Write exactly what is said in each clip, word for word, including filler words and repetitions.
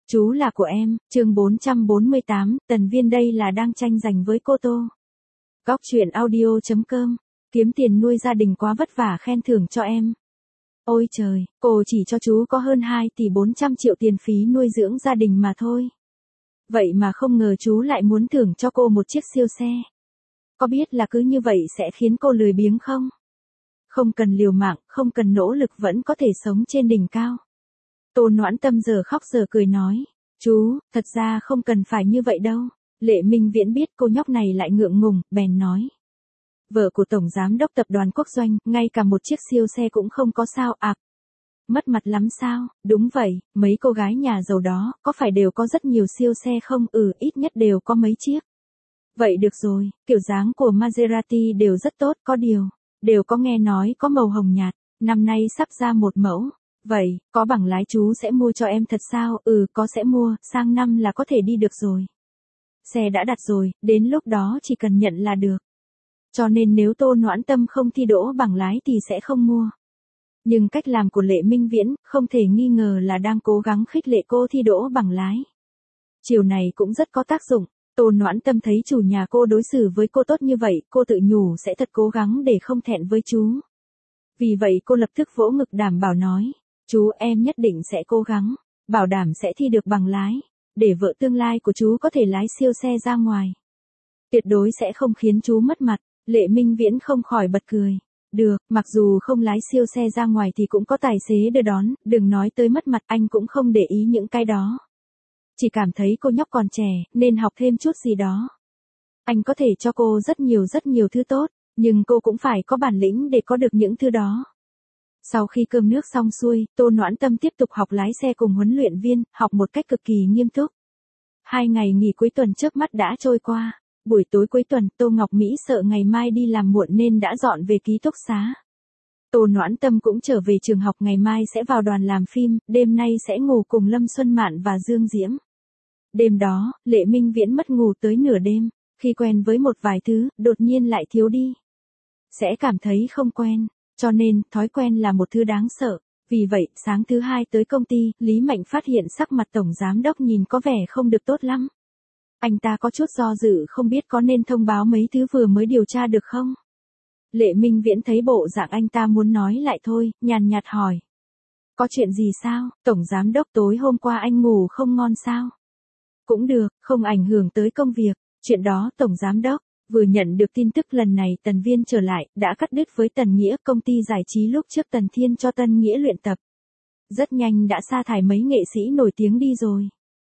Chú là của em, chương bốn trăm bốn mươi tám, Tần Viên đây là đang tranh giành với cô Tô. Góc truyện audio chấm com, kiếm tiền nuôi gia đình quá vất vả khen thưởng cho em. Ôi trời, cô chỉ cho chú có hơn hai tỷ bốn trăm triệu tiền phí nuôi dưỡng gia đình mà thôi. Vậy mà không ngờ chú lại muốn thưởng cho cô một chiếc siêu xe. Có biết là cứ như vậy sẽ khiến cô lười biếng không? Không cần liều mạng, không cần nỗ lực vẫn có thể sống trên đỉnh cao. Tô Noãn Tâm giờ khóc giờ cười nói, chú, thật ra không cần phải như vậy đâu. Lệ Minh Viễn biết cô nhóc này lại ngượng ngùng, bèn nói. Vợ của Tổng Giám đốc Tập đoàn Quốc Doanh, ngay cả một chiếc siêu xe cũng không có sao ạ. À, mất mặt lắm sao? Đúng vậy, mấy cô gái nhà giàu đó, có phải đều có rất nhiều siêu xe không? Ừ, ít nhất đều có mấy chiếc. Vậy được rồi, kiểu dáng của Maserati đều rất tốt, có điều, đều có nghe nói có màu hồng nhạt, năm nay sắp ra một mẫu. Vậy, có bằng lái chú sẽ mua cho em thật sao? Ừ, có sẽ mua, sang năm là có thể đi được rồi. Xe đã đặt rồi, đến lúc đó chỉ cần nhận là được. Cho nên nếu Tô Noãn Tâm không thi đỗ bằng lái thì sẽ không mua. Nhưng cách làm của Lệ Minh Viễn, không thể nghi ngờ là đang cố gắng khích lệ cô thi đỗ bằng lái. Chiều này cũng rất có tác dụng, Tô Noãn Tâm thấy chủ nhà cô đối xử với cô tốt như vậy, cô tự nhủ sẽ thật cố gắng để không thẹn với chú. Vì vậy cô lập tức vỗ ngực đảm bảo nói. Chú em nhất định sẽ cố gắng, bảo đảm sẽ thi được bằng lái, để vợ tương lai của chú có thể lái siêu xe ra ngoài. Tuyệt đối sẽ không khiến chú mất mặt. Lệ Minh Viễn không khỏi bật cười. Được, mặc dù không lái siêu xe ra ngoài thì cũng có tài xế đưa đón, đừng nói tới mất mặt, anh cũng không để ý những cái đó. Chỉ cảm thấy cô nhóc còn trẻ, nên học thêm chút gì đó. Anh có thể cho cô rất nhiều rất nhiều thứ tốt, nhưng cô cũng phải có bản lĩnh để có được những thứ đó. Sau khi cơm nước xong xuôi, Tô Noãn Tâm tiếp tục học lái xe cùng huấn luyện viên, học một cách cực kỳ nghiêm túc. Hai ngày nghỉ cuối tuần chớp mắt đã trôi qua. Buổi tối cuối tuần, Tô Ngọc Mỹ sợ ngày mai đi làm muộn nên đã dọn về ký túc xá. Tô Noãn Tâm cũng trở về trường học, ngày mai sẽ vào đoàn làm phim, đêm nay sẽ ngủ cùng Lâm Xuân Mạn và Dương Diễm. Đêm đó, Lệ Minh Viễn mất ngủ tới nửa đêm, khi quen với một vài thứ, đột nhiên lại thiếu đi. Sẽ cảm thấy không quen. Cho nên, thói quen là một thứ đáng sợ. Vì vậy, sáng thứ hai tới công ty, Lý Mạnh phát hiện sắc mặt Tổng Giám đốc nhìn có vẻ không được tốt lắm. Anh ta có chút do dự không biết có nên thông báo mấy thứ vừa mới điều tra được không? Lệ Minh Viễn thấy bộ dạng anh ta muốn nói lại thôi, nhàn nhạt hỏi. Có chuyện gì sao? Tổng Giám đốc tối hôm qua anh ngủ không ngon sao? Cũng được, không ảnh hưởng tới công việc. Chuyện đó Tổng Giám đốc. Vừa nhận được tin tức lần này Tần Viên trở lại, đã cắt đứt với Tần Nghĩa, công ty giải trí lúc trước Tần Thiên cho Tần Nghĩa luyện tập. Rất nhanh đã sa thải mấy nghệ sĩ nổi tiếng đi rồi.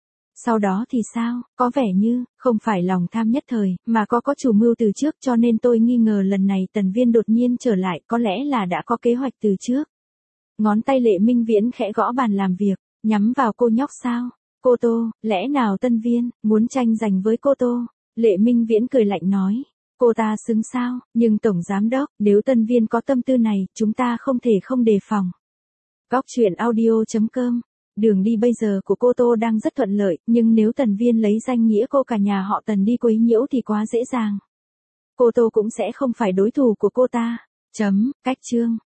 Sau đó thì sao, có vẻ như, không phải lòng tham nhất thời, mà có có chủ mưu từ trước, cho nên tôi nghi ngờ lần này Tần Viên đột nhiên trở lại, có lẽ là đã có kế hoạch từ trước. Ngón tay Lệ Minh Viễn khẽ gõ bàn làm việc, nhắm vào cô nhóc sao? Cô Tô, lẽ nào Tân Viên, muốn tranh giành với cô Tô? Lệ Minh Viễn cười lạnh nói, cô ta xứng sao, nhưng Tổng Giám đốc, nếu Tân Viên có tâm tư này, chúng ta không thể không đề phòng. Góc truyện audio chấm com, đường đi bây giờ của cô Tô đang rất thuận lợi, nhưng nếu Tần Viên lấy danh nghĩa cô cả nhà họ Tần đi quấy nhiễu thì quá dễ dàng. Cô Tô cũng sẽ không phải đối thủ của cô ta. Chấm, cách chương.